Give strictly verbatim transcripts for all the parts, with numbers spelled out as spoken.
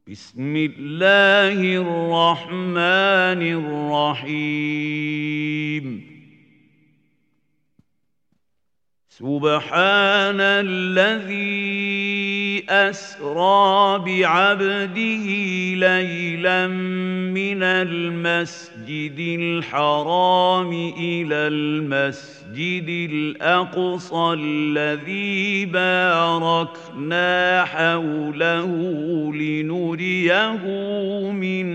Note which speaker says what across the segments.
Speaker 1: بسم الله الرحمن الرحيم سبحان الذي أسرى بعبده ليلا من المسجد الحرام إلى المسجد الأقصى الذي باركنا حوله لنريه من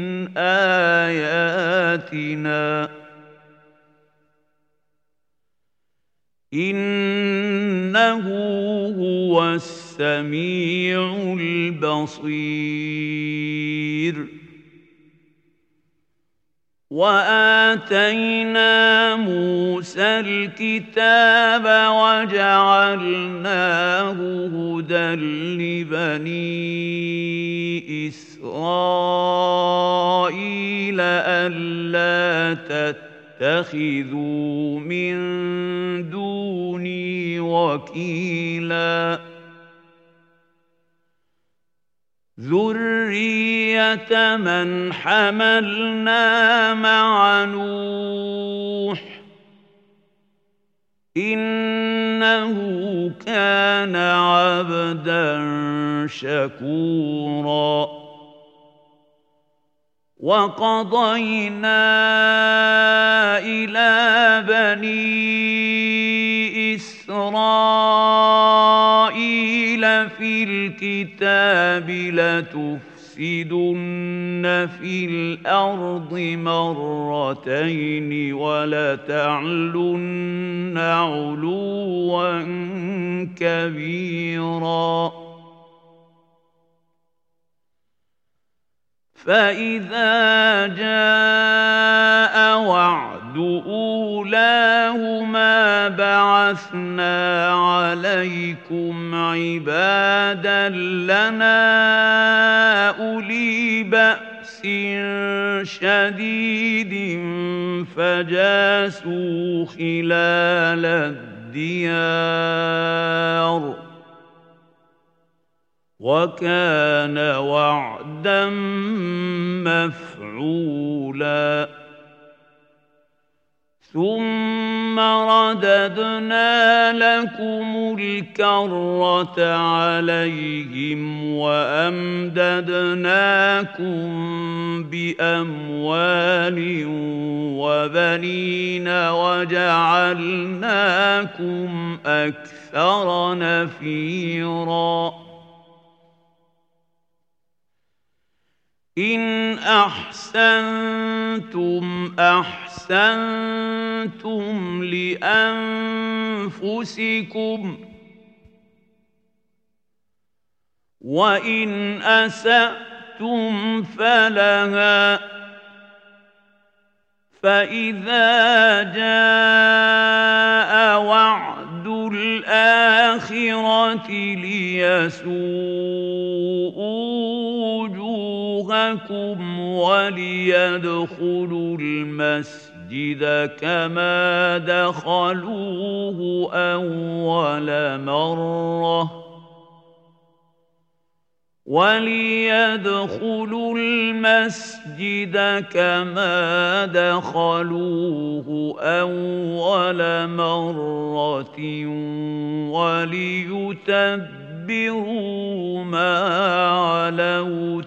Speaker 1: آياتنا إنه هو السميع البصير وآتينا موسى الكتاب وجعلناه هدى لبني إسرائيل ألا تتخذوا من دوني وكيلا ذرية من حملنا مع نوح إنه كان عبدا شكورا وقضينا إلى بني إسرائيل في الكتاب لتفسدن في الأرض مرتين ولتعلن علوا كبيرا فإذا جاء وعد أولاهما بعثنا عليكم عبادا لنا أولي بأس شديد فجاسوا خلال الديار وكان وعدا مفعولا ثم رددنا لكم الكرة عليهم وأمددناكم بأموال وبنين وجعلناكم أكثر نفيرا إن أحسنتم أحسنتم لأنفسكم وإن أسأتم فلها فإذا جاء وعد الآخرة ليسوءوا وجوهكم وليدخلوا المسجد كما دخلوه أول مرة وليدخلوا المسجد كما دخلوه أول مرة وليتبروا ما علوا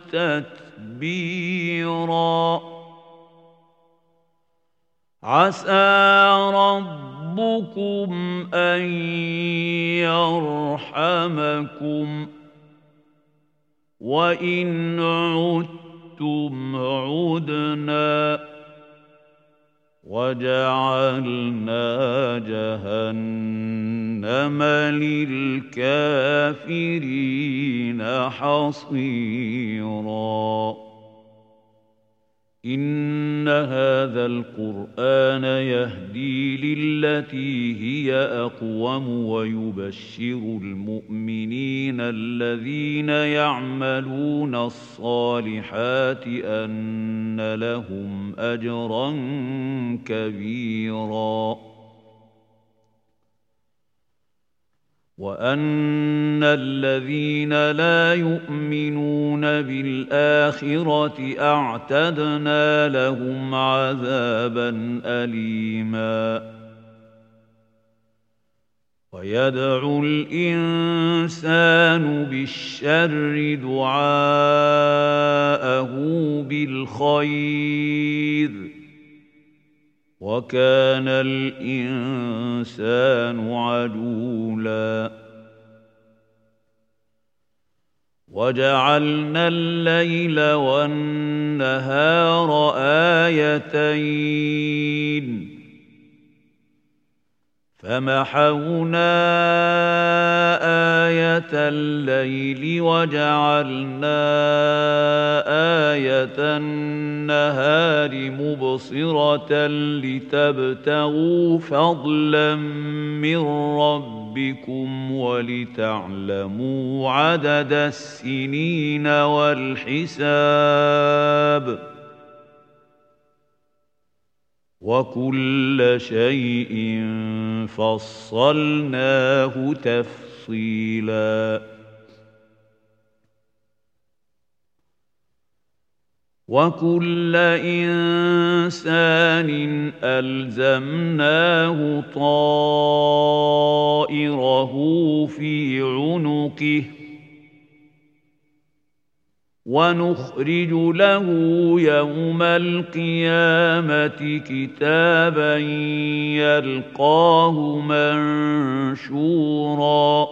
Speaker 1: تتبيرا عسى ربكم أن يرحمكم وإن عدتم عدنا وجعلنا جهنم للكافرين حصيرا إن هذا القرآن يهدي للتي هي أقوم ويبشر المؤمنين الذين يعملون الصالحات أن لهم أجرا كبيرا وأن الذين لا يؤمنون بالآخرة أعتدنا لهم عذابا أليما ويدعو الإنسان بالشر دعاءه بالخير وكان الإنسان عجولا وجعلنا الليل والنهار آيتين فمحونا آية الليل وجعلنا آية النهار مبصرة لتبتغوا فضلا من ربكم ولتعلموا عدد السنين والحساب وكل شيء فصلناه تفصيلا وكل إنسان ألزمناه طائره في عنقه ونخرج له يوم القيامة كتابا يلقاه منشورا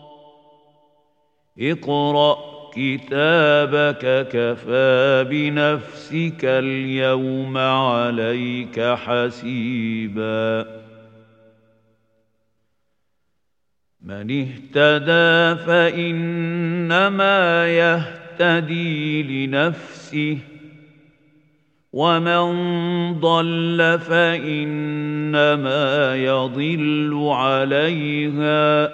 Speaker 1: اقرأ كتابك كفى بنفسك اليوم عليك حسيبا من اهتدى فإنما يهتدي يهتدي لنفسه ومن ضل فإنما يضل عليها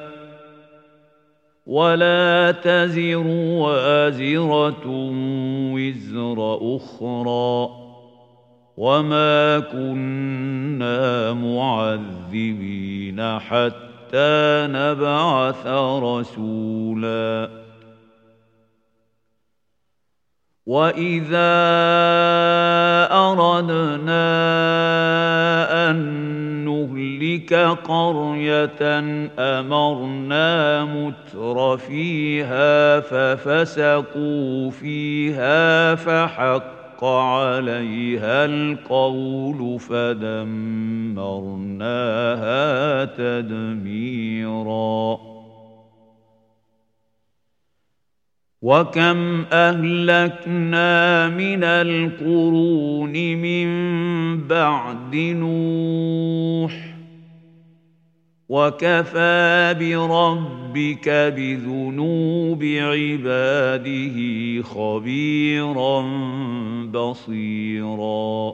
Speaker 1: ولا تزر وازرة وزر أخرى وما كنا معذبين حتى نبعث رسولا وَإِذَا أَرَدْنَا أَن نُّهْلِكَ قَرْيَةً أَمَرْنَا مُتْرَفِيهَا فَفَسَقُوا فِيهَا فَحَقَّ عَلَيْهَا الْقَوْلُ فَدَمَّرْنَاهَا تَدْمِيرًا وَكَمْ أَهْلَكْنَا مِنَ الْقُرُونِ مِنْ بَعْدِ نُوحٍ وَكَفَى بِرَبِّكَ بِذُنُوبِ عِبَادِهِ خَبِيرًا بَصِيرًا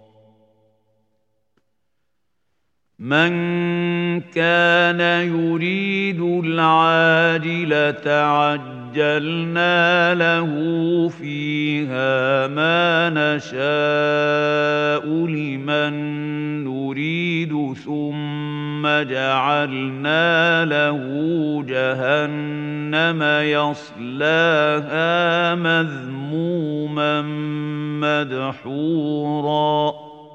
Speaker 1: مَنْ كَانَ يُرِيدُ الْعَاجِلَةَ عَجَّلْنَا لَهُ فِيهَا مَا نَشَاءُ لِمَن نُّرِيدُ ثُمَّ جَعَلْنَا لَهُ جَهَنَّمَ يَصْلَاهَا مَذْمُومًا مَّدْحُورًا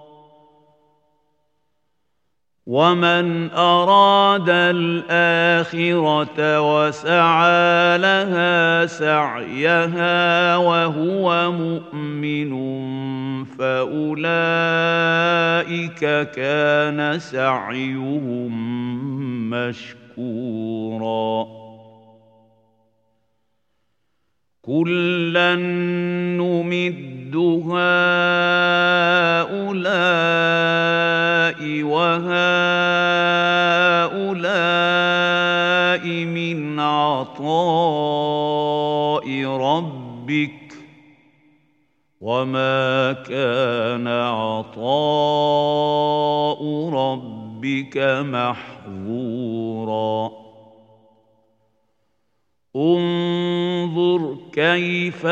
Speaker 1: وَمَنْ أَرَادَ الْآخِرَةَ وَسَعَىٰ لَهَا سَعْيَهَا وَهُوَ مُؤْمِنٌ فَأُولَٰئِكَ كَانَ سَعْيُهُم مَّشْكُورًا كُلًّا نُّمِدُّ هَٰؤُلَاءِ وَهَٰؤُلَاءِ مِنْ عَطَاءِ رَبِّكَ وَمَا كَانَ عَطَاءُ رَبِّكَ مَحْظُورًا انظُرْ كَيْفَ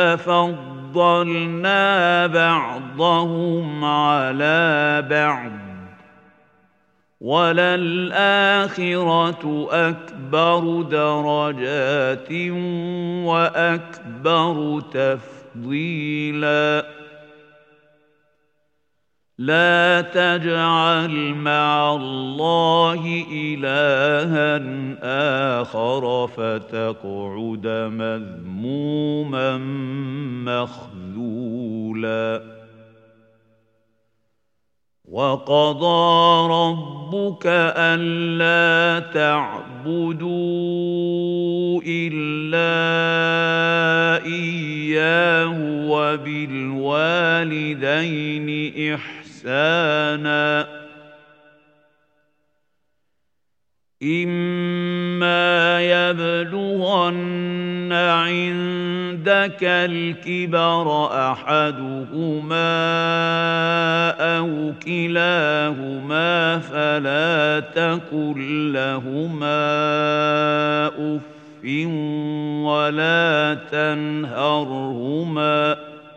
Speaker 1: فَضَّلْنَا بَعْضَهُمْ عَلَىٰ بَعْضٍ وللآخرة أكبر درجات وأكبر تفضيلا لا تجعل مع الله إلها آخر فتقعد مذموما مخذولا وقضى ربك ألا تعبدوا إلا إياه وبالوالدين إحسانا إما يبلغن عندك الكبر أحدهما أو كلاهما فلا تقل لهما أف ولا تنهرهما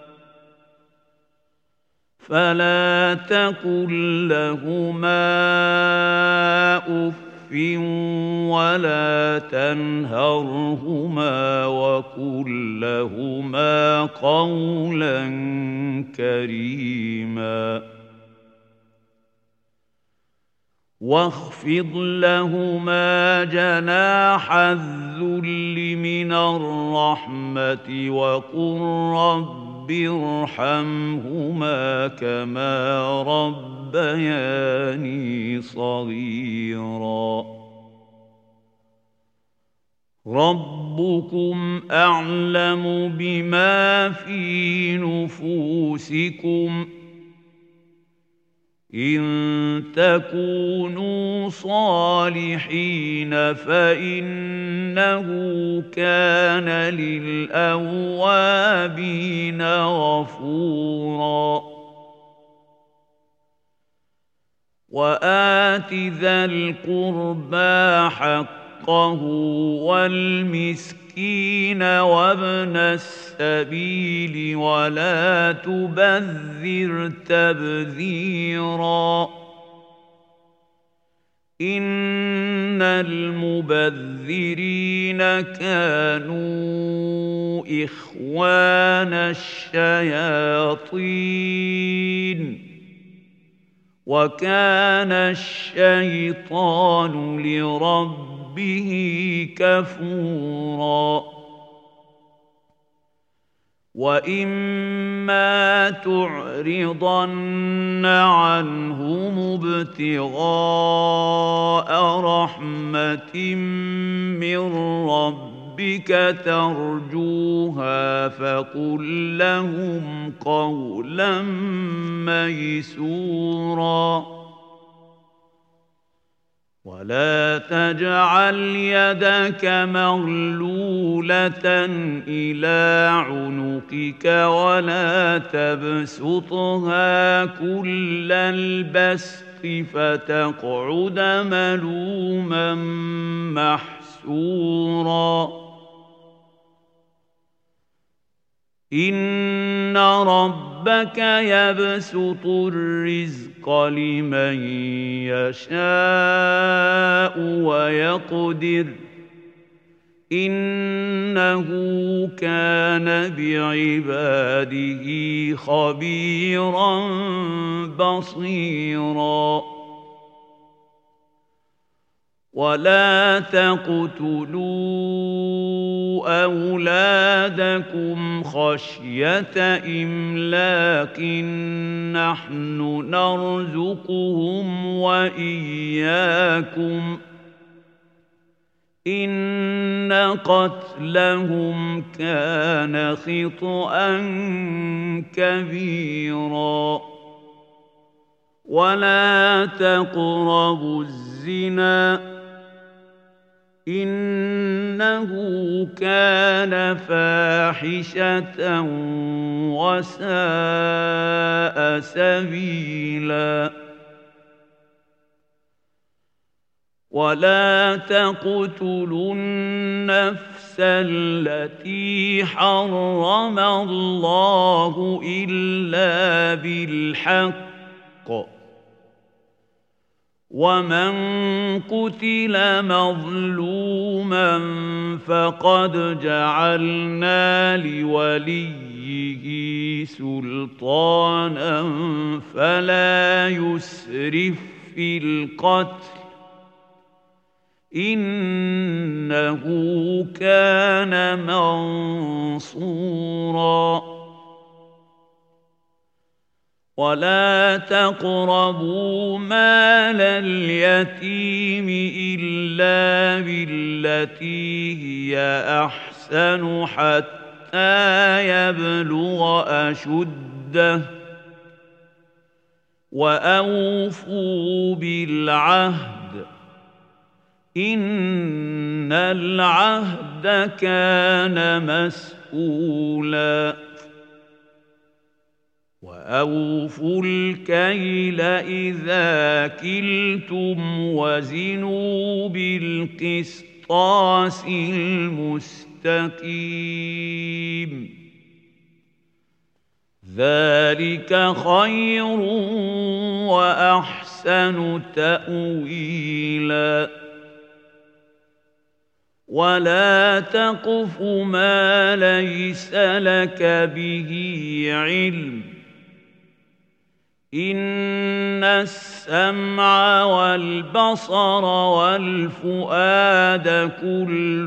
Speaker 1: فلا تقل لهما أف ولا تنهرهما وقل لهما قولا كريما واخفض لهما جناح الذل من الرحمة وقل رب ارحمهما كما ربياني صغيرا ربكم أعلم بما في نفوسكم إن تكونوا صالحين فإنه كان للأوابين غفورا وآت ذا القربى حقه والمسكين وابن السبيل ولا تبذر تبذيرا إن المبذرين كانوا إخوان الشياطين وكان الشيطان لربه كفورا وإما تعرضن عنهم ابتغاء رحمة من ربك ترجوها فقل لهم قولا ميسورا ولا تجعل يدك مغلولة إلى عنقك ولا تبسطها كل البسط فتقعد ملوما محسورا إن ربك يبسط الرزق لمن يشاء ويقدر إنه كان بعباده خبيرا بصيرا ولا تقتلوا أولادكم خشية إملاق نحن نرزقهم وإياكم إن قتلهم كان خطأ كبيرا ولا تقربوا الزنا إنه كان فاحشة وساء سبيلا ولا تقتلوا النفس التي حرم الله إلا بالحق ومن قتل مظلوما فقد جعلنا لوليه سلطانا فلا يسرف في القتل إنه كان منصورا ولا تقربوا مال اليتيم إلا بالتي هي أحسن حتى يبلغ أشده وأوفوا بالعهد إن العهد كان مسؤولا وأوفوا الكيل إذا كلتم وزنوا بالقسطاس المستقيم ذلك خير وأحسن تأويلا ولا تقف ما ليس لك به علم إن السمع والبصر والفؤاد كل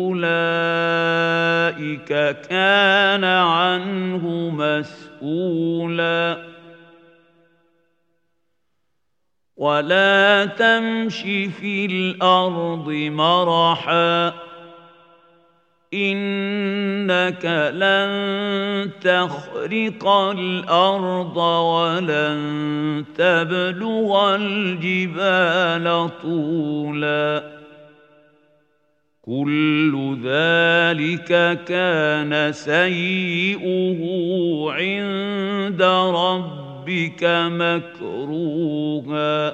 Speaker 1: أولئك كان عنه مسؤولا ولا تمش في الأرض مرحا إنك لن تخرق الأرض ولن تبلغ الجبال طولا كل ذلك كان سيئه عند ربك مكروها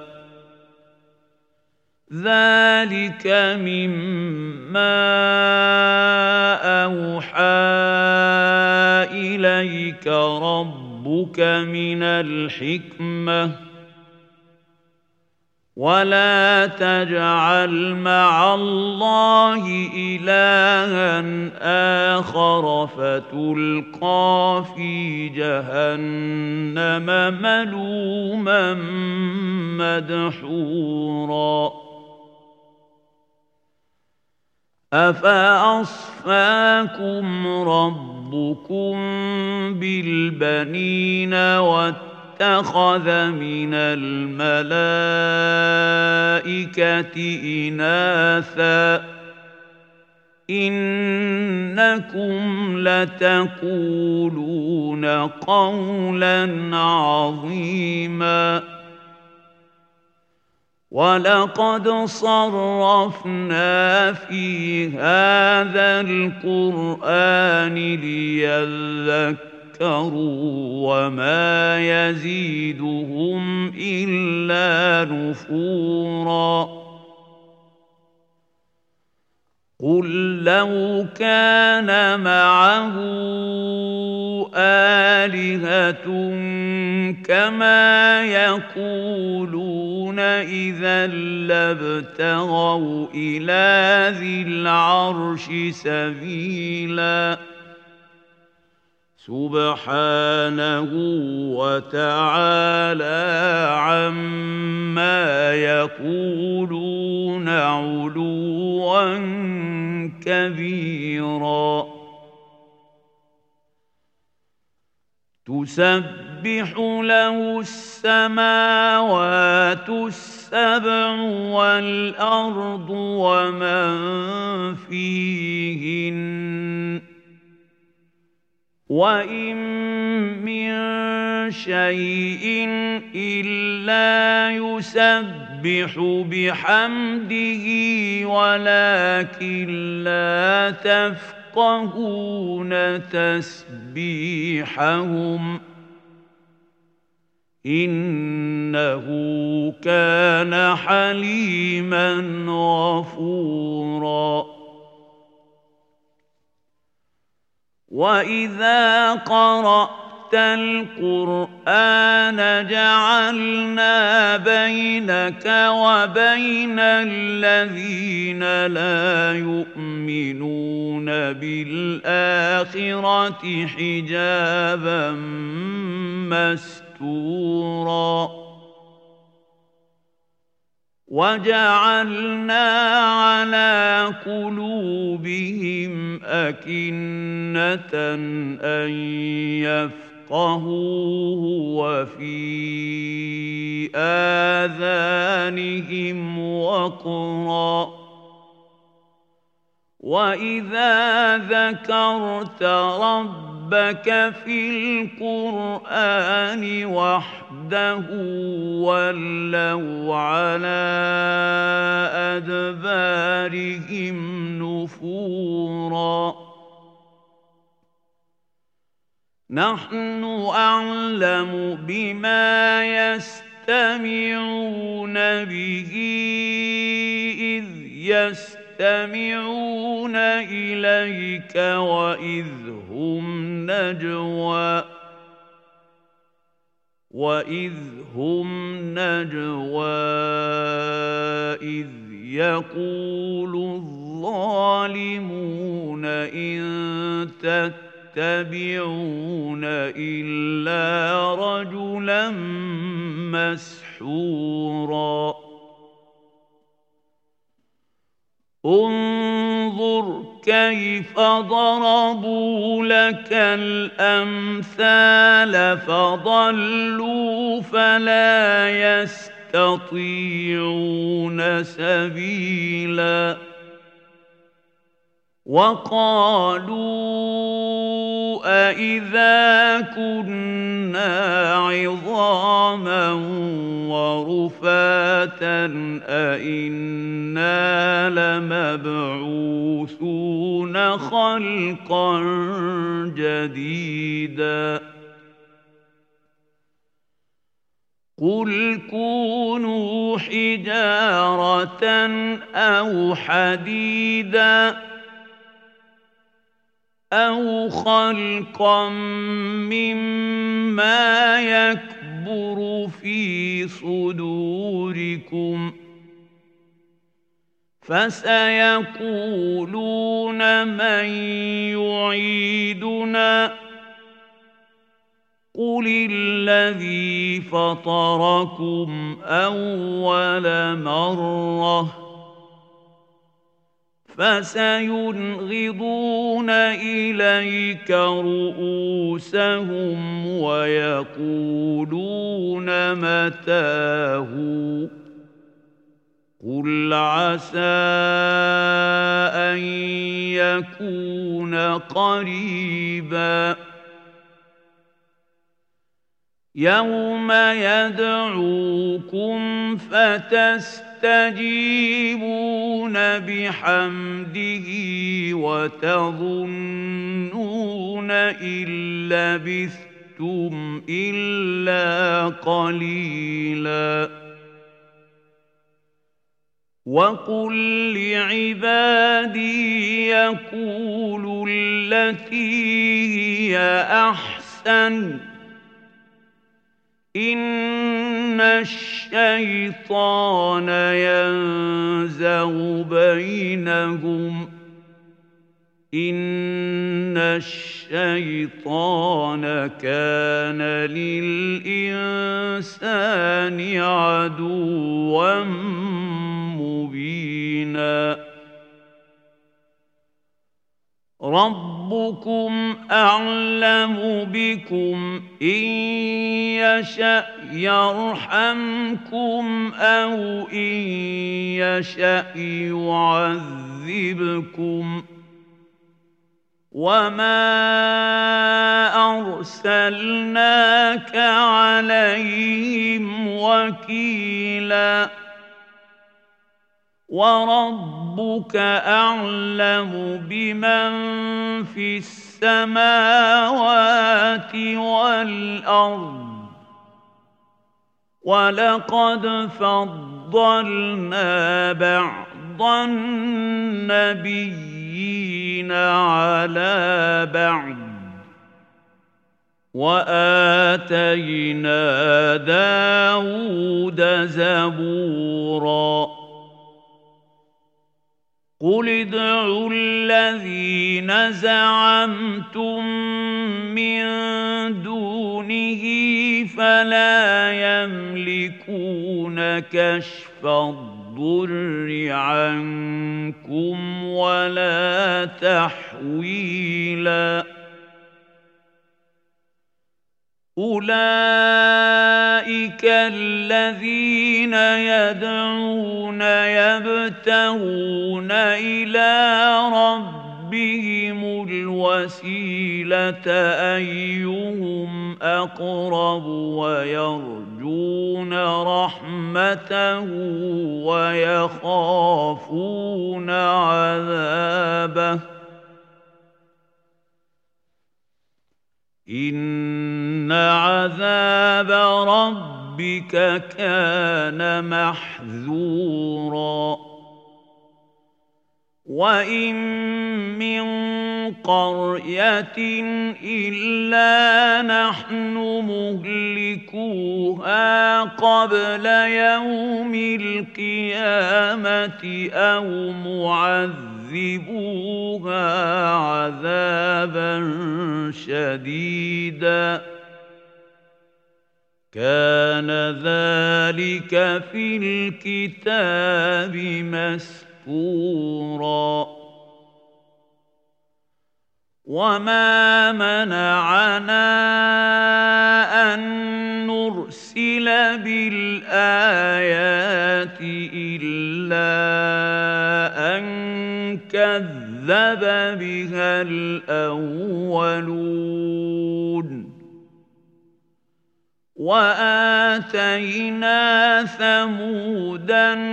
Speaker 1: ذلك مما أوحى إليك ربك من الحكمة ولا تجعل مع الله إلها آخر فتلقى في جهنم ملوما مدحورا أفأصفاكم ربكم بالبنين واتخذ من الملائكة إناثا إنكم لتقولون قولا عظيما ولقد صرفنا في هذا القرآن ليذكروا وما يزيدهم إلا نفورا قل لو كان معه آلهة كما يقولون إذا لابتغوا إلى ذي العرش سبيلا سبحانه وتعالى عما يقولون علوا كبيرا تسبح له السماوات السبع والأرض ومن فيهن وإن من شيء إلا يسبح بحمده ولكن لا تفقهون تسبيحهم إنه كان حليما غفورا وإذا قرأت القرآن جعلنا بينك وبين الذين لا يؤمنون بالآخرة حجابا مستورا وجعلنا على قلوبهم أكنة أن يفقهوه وفي آذانهم وقرا وإذا ذكرت ربك في القرآن وحده ولوا على أدبارهم نفورا نحن أعلم بما يستمعون به إذ يستمعون يستمعون إليك وإذ هم نجوى وإذ هم نجوى إذ يقول الظالمون إن تتبعون إلا رجلا مسحورا انظر كيف ضربوا لك الأمثال فضلوا فلا يستطيعون سبيلا وقالوا أإذا كنا عظاما ورفاتا أإنا لمبعوثون خلقا جديدا قل كونوا حجارة أو حديدا أو خلقا مما يكبر في صدوركم فسيقولون من يعيدنا قل الذي فطركم أول مرة فسينغضون إليك رؤوسهم ويقولون متاه قل عسى أن يكون قريبا يوم يدعوكم فتستجيبون بحمده وتظنون إن لبثتم إلا قليلا وقل لعبادي يقولوا التي هي أحسن إن الشيطان ينزغ بينهم إن الشيطان كان للإنسان عدوا مبينا ربكم أعلم بكم إن يشأ يرحمكم أو إن يشأ يعذبكم وما أرسلناك عليهم وكيلا وربك أعلم بمن في السماوات والأرض ولقد فضلنا بعض النبيين على بعض وآتينا داود زبورا قل ادعوا الذين زعمتم من دونه فلا يملكون كشف الضر عنكم ولا تحويلا أولئك الذين يدعون يبتغون إلى ربهم الوسيلة أيهم أقرب ويرجون رحمته ويخافون عذابه إن عذاب ربك كان محذورا وإن من قرية إلا نحن مهلكوها قبل يوم القيامة أو معذبوها عذابا شديدا كان ذلك في الكتاب مسطورا وما منعنا أن نرسل بالآيات إلا أن كذب بها الأولون وآتينا ثمود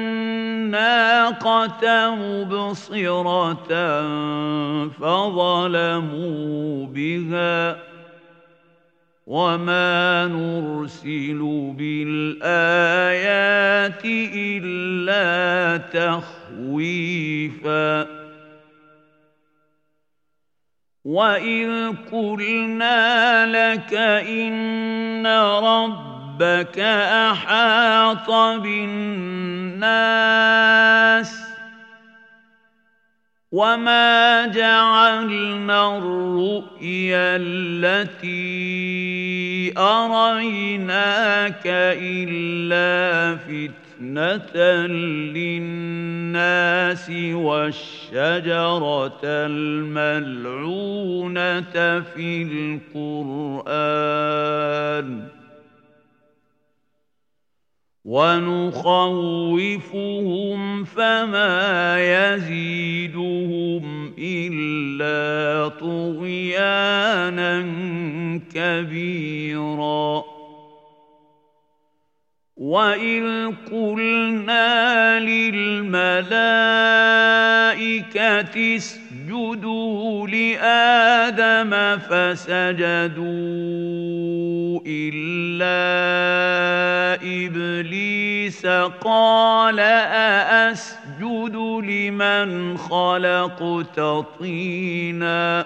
Speaker 1: الناقة مبصرة فظلموا بها وما نرسل بالآيات إلا تخويفا وَإِذْ قُلْنَا لَكَ إِنَّ رَبَّكَ أَحَاطَ بِالنَّاسِ وَمَا جَعَلْنَا الرُّؤْيَا الَّتِي أَرَيْنَاكَ إِلَّا فِتْنَةً لِلنَّاسِ وَالشَّجَرَةَ الْمَلْعُونَةَ فِي الْقُرْآنِ وَنُخَوِّفُهُمْ فَمَا يَزِيدُهُمْ إِلَّا طُغْيَانًا كَبِيرًا وَإِذْ قُلْنَا لِلْمَلَائِكَةِ اسْجُدُوا لِآدَمَ فَسَجَدُوا إِلَّا إِبْلِيسَ قَالَ أَأَسْجُدُ لِمَنْ خَلَقْتَ طِينًا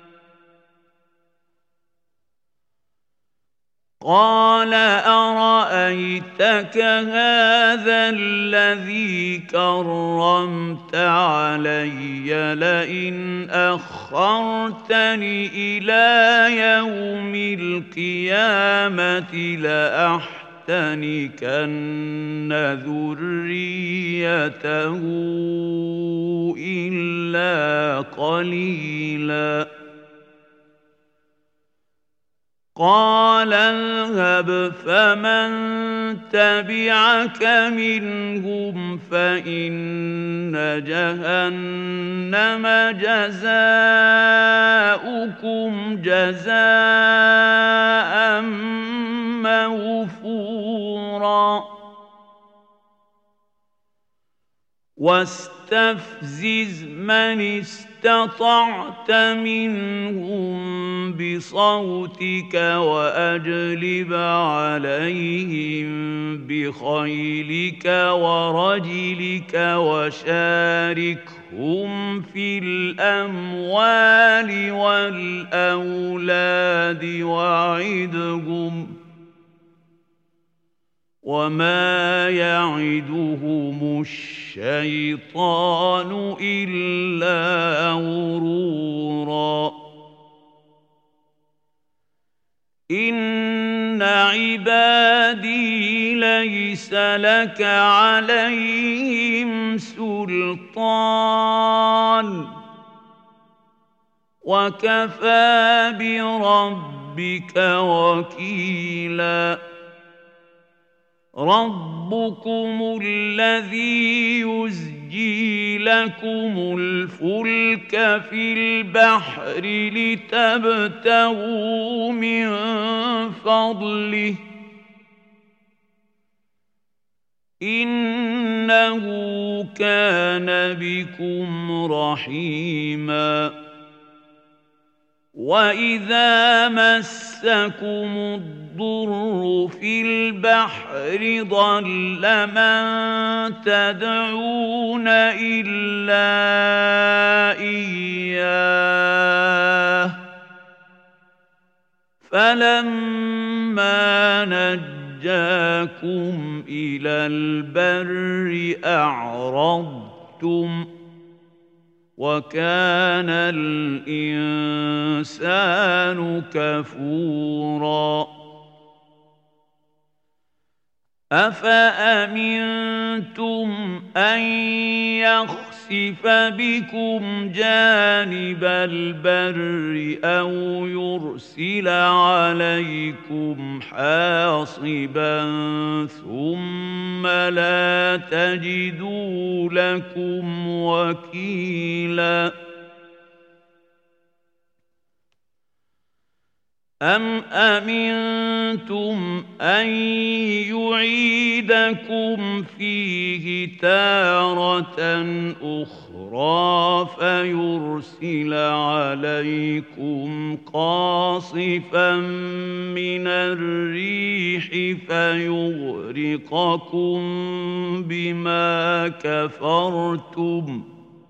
Speaker 1: قال أرأيتك هذا الذي كرمت علي لئن أخرتني إلى يوم القيامة لأحتنكن ذريته إلا قليلا قال اذهب فمن تبعك منهم فإن جهنم جزاؤكم جزاء موفورا واستفزز من استطعت منهم بصوتك وأجلب عليهم بخيلك ورجلك وشاركهم في الأموال والأولاد وعدهم وما يعدهم الشيطان إلا غرورا إن عبادي ليس لك عليهم سلطان وكفى بربك وكيلا ربكم الذي يزجي لكم الفلك في البحر لتبتغوا من فضله إنه كان بكم رحيما وإذا مسكم الضر في البحر ضل من تدعون إلا إياه فلما نجاكم إلى البر أعرضتم وكان الإنسان كفورا أفأمنتم أن يخسف بكم جانب البر أو يرسل عليكم حاصبا ثم لا تجدوا لكم وكيلا أم أمنتم أن يعيدكم فيه تارة أخرى فيرسل عليكم قاصفا من الريح فيغرقكم بما كفرتم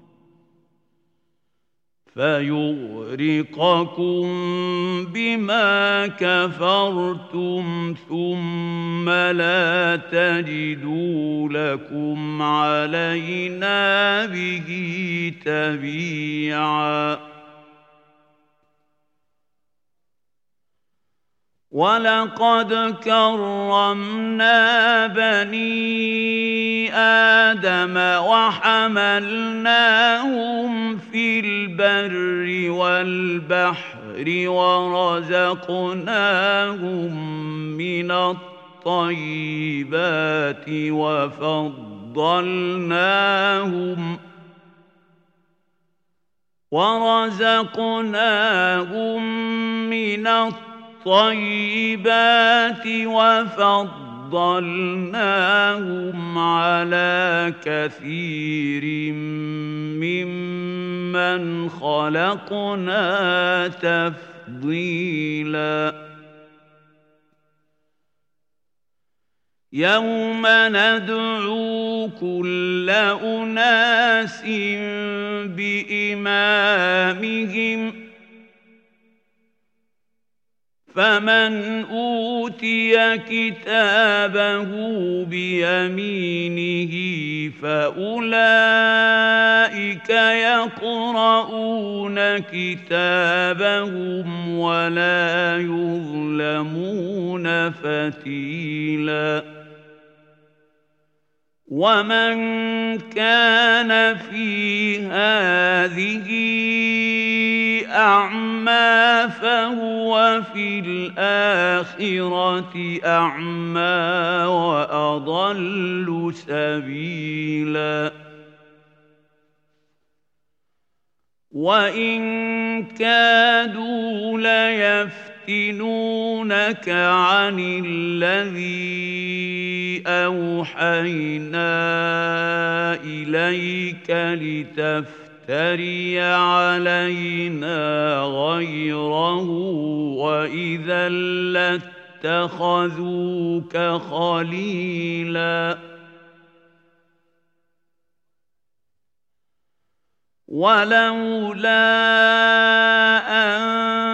Speaker 1: فيغرقكم بما كفرتم ثم لا تجدوا لكم علينا به تبيعا ولقد كرمنا بني آدم وحملناهم في البر والبحر ورزقناهم من الطيبات وفضلناهم ورزقناهم من الطيبات الطيبات وفضلناهم على كثير ممن خلقنا تفضيلا يوم ندعو كل أناس بإمامهم فمن أوتي كتابه بيمينه فأولئك يقرؤون كتابهم ولا يظلمون فتيلا ومن كان في هذه أعمى فهو في الآخرة أعمى وأضل سبيلا وإن كادوا ليفتنونك يفتنونك عن الذي أوحينا إليك لتفتري علينا غيره وإذا لاتخذوك خليلا ولولا أن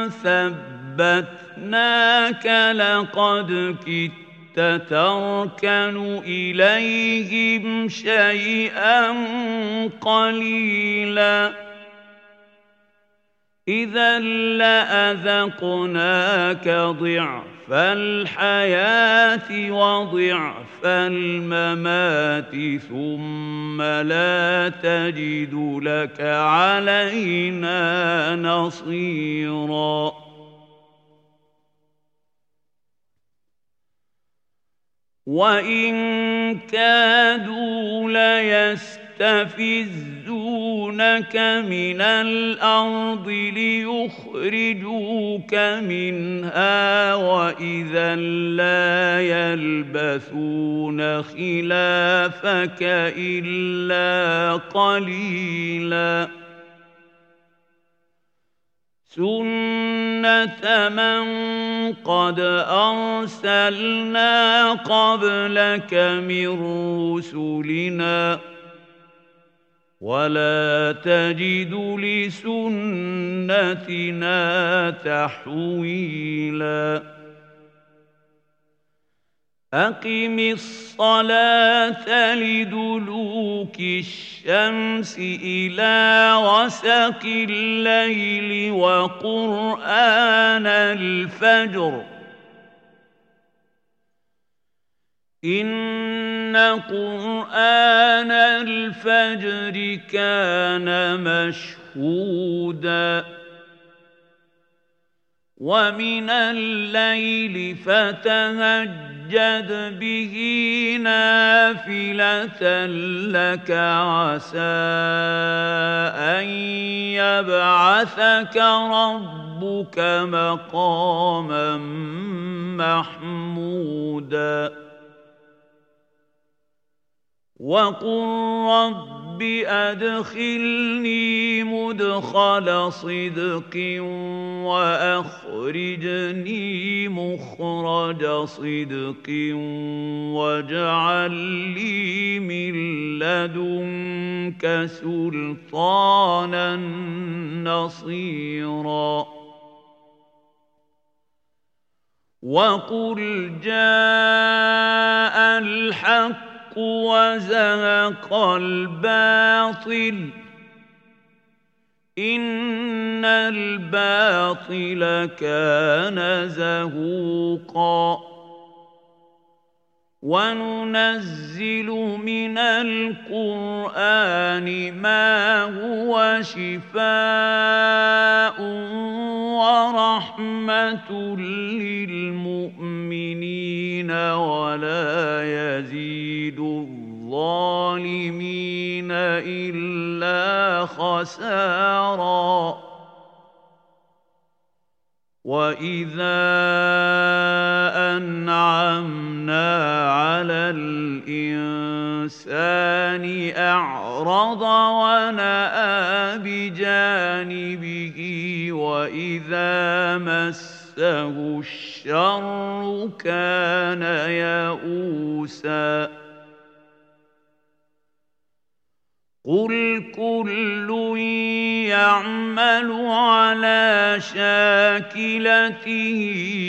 Speaker 1: ثبتناك لقد كدت تركن إليهم شيئا قليلا إذا لأذقناك ضعف الحياة وضعف الممات ثم لا تجد لك علينا نصيرا وإن كادوا ليستفزونك من الأرض ليخرجوك منها وإذا لا يلبثون خلافك إلا قليلا سنة من قد أرسلنا قبلك من رسلنا ولا تجد لسنتنا تحويلا أقم الصلاة لدلوك الشمس إلى غسق الليل وقرآن الفجر إن قرآن الفجر كان مشهودا ومن الليل فتهجد به نافلة لك عسى أن يبعثك ربك مقاما محمودا وقل رب أدخلني مدخل صدق وأخرجني مخرج صدق واجعل لي من لدنك سلطانا نصيرا وقل جاء الحق وزهق الباطل إن الباطل كان زهوقا وننزل من القرآن ما هو شفاء ورحمة للمؤمنين ولا يزيد الظالمين إلا خسارا وإذا أنعمنا على الإنسان أعرض ونأى بجانبه وإذا مسه الشر كان يئوسا قل كل يعمل على شاكلته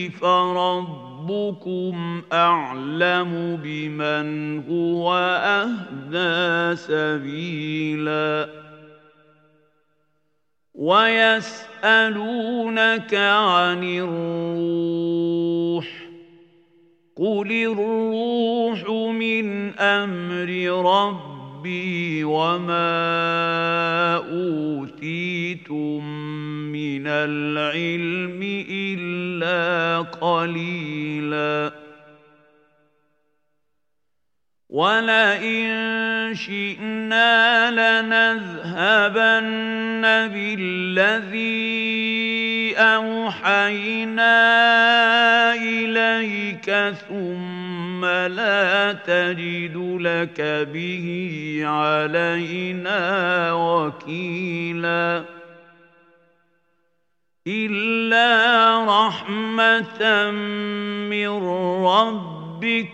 Speaker 1: فربكم أعلم بمن هو أهدى سبيلا ويسألونك عن الروح قل الروح من أمر ربي ربي وما أوتيتم من العلم إلا قليلا ولئن شئنا لنذهبن بالذي أوحينا إليك ثم لا تجد لك به علينا وكيلا إلا رحمة من ربك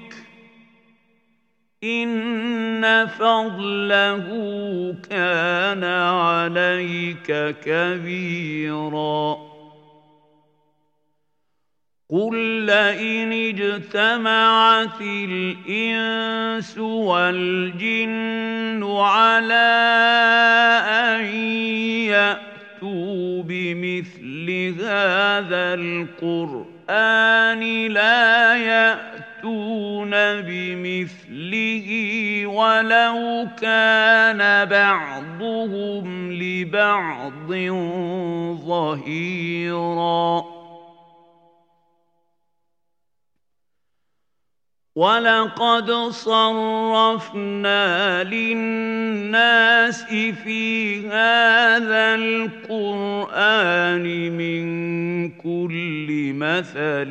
Speaker 1: إن فضله كان عليك كبيرا قل لئن اجتمعت الإنس والجن على أن يأتوا بمثل هذا القرآن لا يأتون بمثله ولو كان بعضهم لبعض ظهيرا ولقد صرفنا للناس في هذا القرآن من كل مثل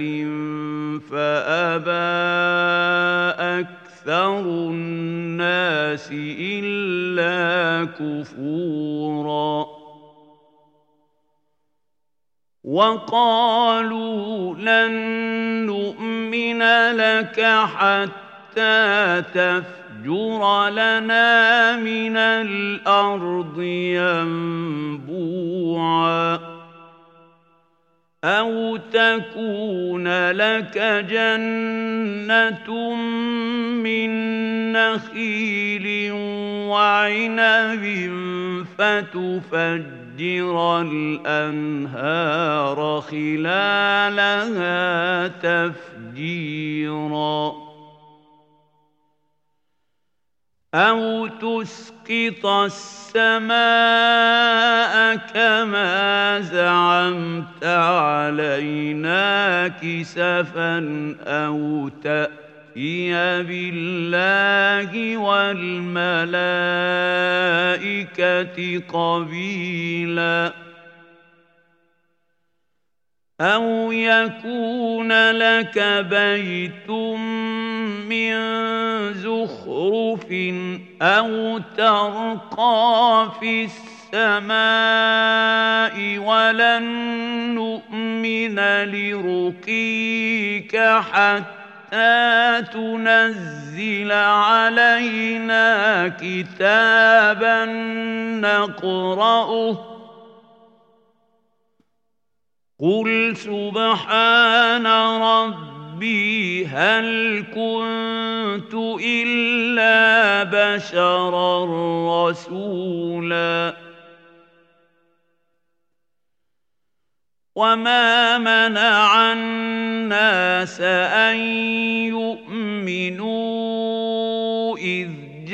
Speaker 1: فأبى أكثر الناس إلا كفورا وقالوا لن نؤمن لك حتى تفجر لنا من الأرض ينبوعا أو تكون لك جنة من نخيل وعنب فتفجر الأنهار خلالها تفجيرا أو تسقط السماء كما زعمت علينا كسفا أو تأتي بالله والملائكة قبيلا أو يكون لك بيت من زخرف أو ترقى في السماء ولن نؤمن لرقيك حتى تنزل علينا كتابا نقرأه قل سبحان ربي هل كنت إلا بشرا رسولا وما منع الناس أن يؤمنوا إذ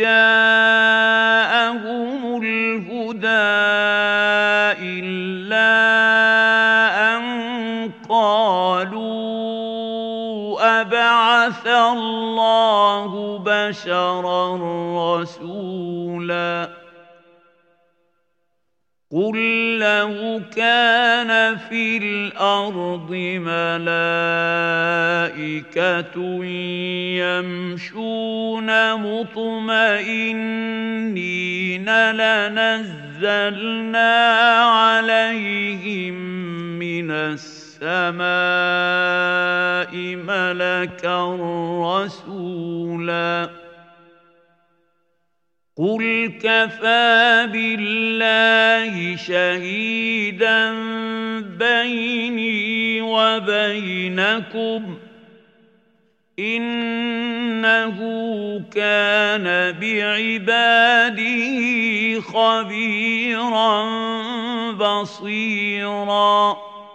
Speaker 1: جاءهم الهدى إلا أن قالوا أبعث الله بشرا رسولا قل لو كان في الأرض ملائكة يمشون مطمئنين لنزلنا عليهم من السماء ملكا رسولا قل كفى بالله شهيدا بيني وبينكم إنه كان بعباده خبيرا بصيرا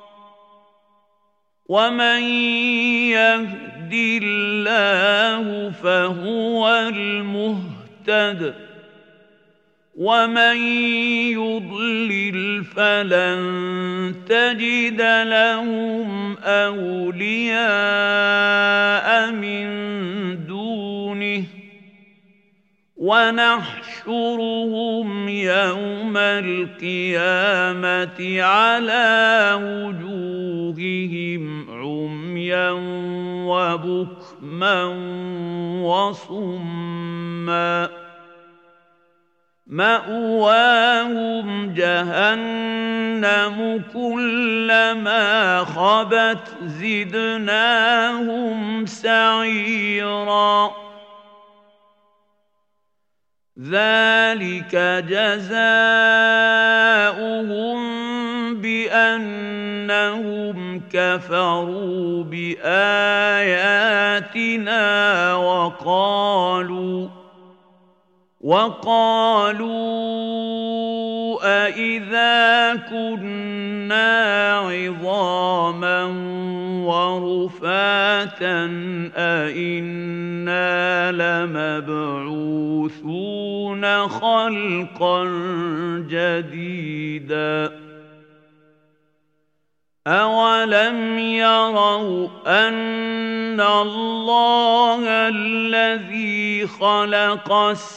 Speaker 1: ومن يهد الله فهو المهتد ومن يضلل فلن تجد لهم أولياء من دونه ونحشرهم يوم القيامة على وجوههم عميا وبكما وصما مأواهم جهنم كلما خبت زدناهم سعيرا ذلك جزاؤهم بأنهم كفروا بآياتنا وقالوا وقالوا أإذا كنا عظاما ورفاتا أإنا لمبعوثون خلقا جديدا أولم يروا أن الله الذي خلق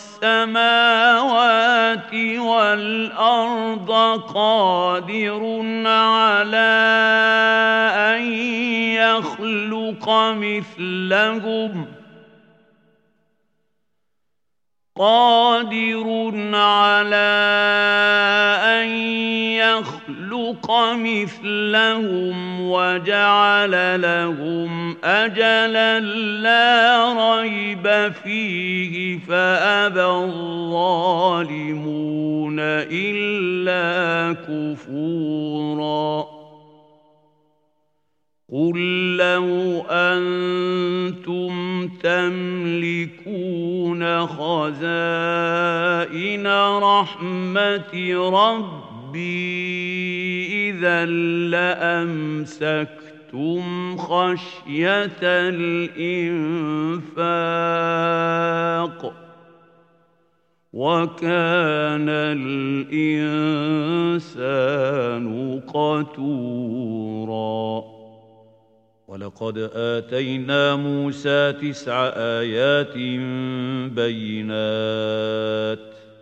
Speaker 1: السماوات والأرض قادر على أن يخلق مثلهم قادر على أن يخلق مثلهم وجعل لهم أجلا لا ريب فيه فأبى الظالمون إلا كفورا قل لو أنتم تملكون خزائن رحمة ربي إذا لأمسكتم خشية الإنفاق وكان الإنسان قتوراً ولقد آتينا موسى تسع آيات بينات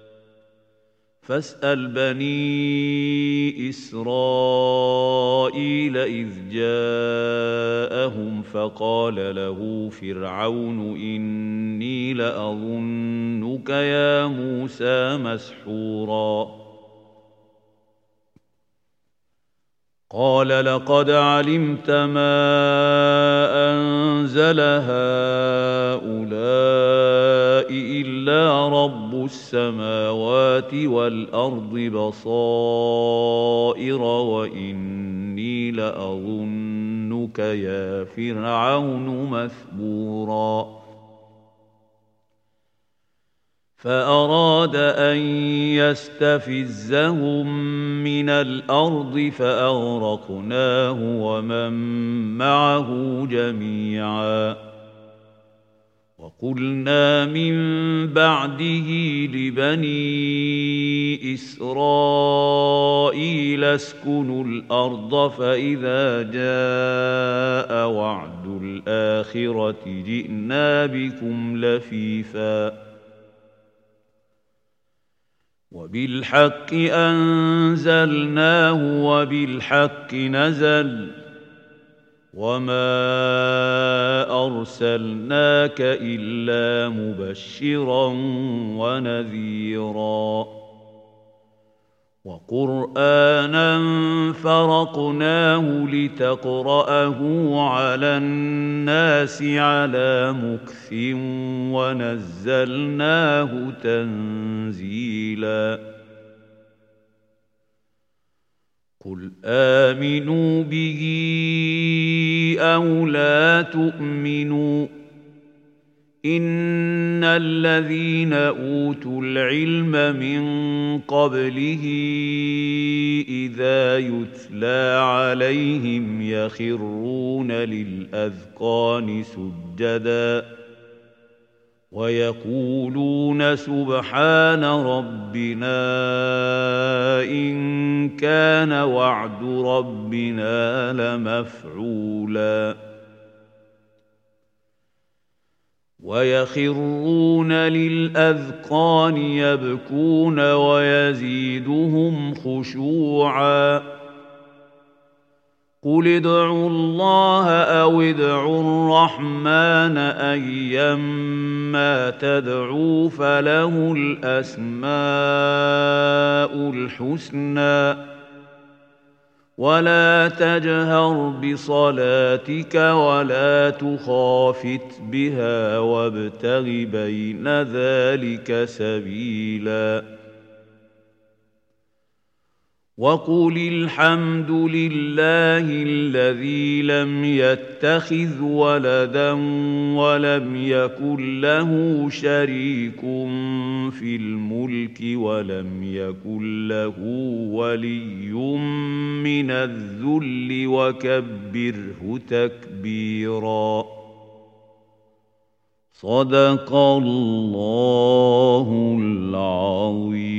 Speaker 1: فاسأل بني إسرائيل إذ جاءهم فقال له فرعون إني لأظنك يا موسى مسحورا قال لقد علمت ما أنزل هؤلاء إلا رب السماوات والأرض بصائر وإني لأظنك يا فرعون مثبورا فأراد أن يستفزهم من الأرض فأغرقناه ومن معه جميعا وقلنا من بعده لبني إسرائيل اسكنوا الأرض فإذا جاء وعد الآخرة جئنا بكم لفيفا وبالحق أنزلناه وبالحق نزل وما أرسلناك إلا مبشرا ونذيرا وقرآنا فرقناه لتقرأه على الناس على مكث ونزلناه تنزيلا قل آمنوا به أو لا تؤمنوا إن الذين أوتوا العلم من قبله إذا يتلى عليهم يخرون للأذقان سجدا ويقولون سبحان ربنا إن كان وعد ربنا لمفعولا ويخرون للأذقان يبكون ويزيدهم خشوعا قل ادعوا الله أو ادعوا الرحمن أيما تدعوا فله الأسماء الحسنى ولا تجهر بصلاتك ولا تخافت بها وابتغ بين ذلك سبيلا وقل الحمد لله الذي لم يتخذ ولدا ولم يكن له شريك في الملك ولم يكن له ولي من الذل وكبره تكبيرا صدق الله العظيم.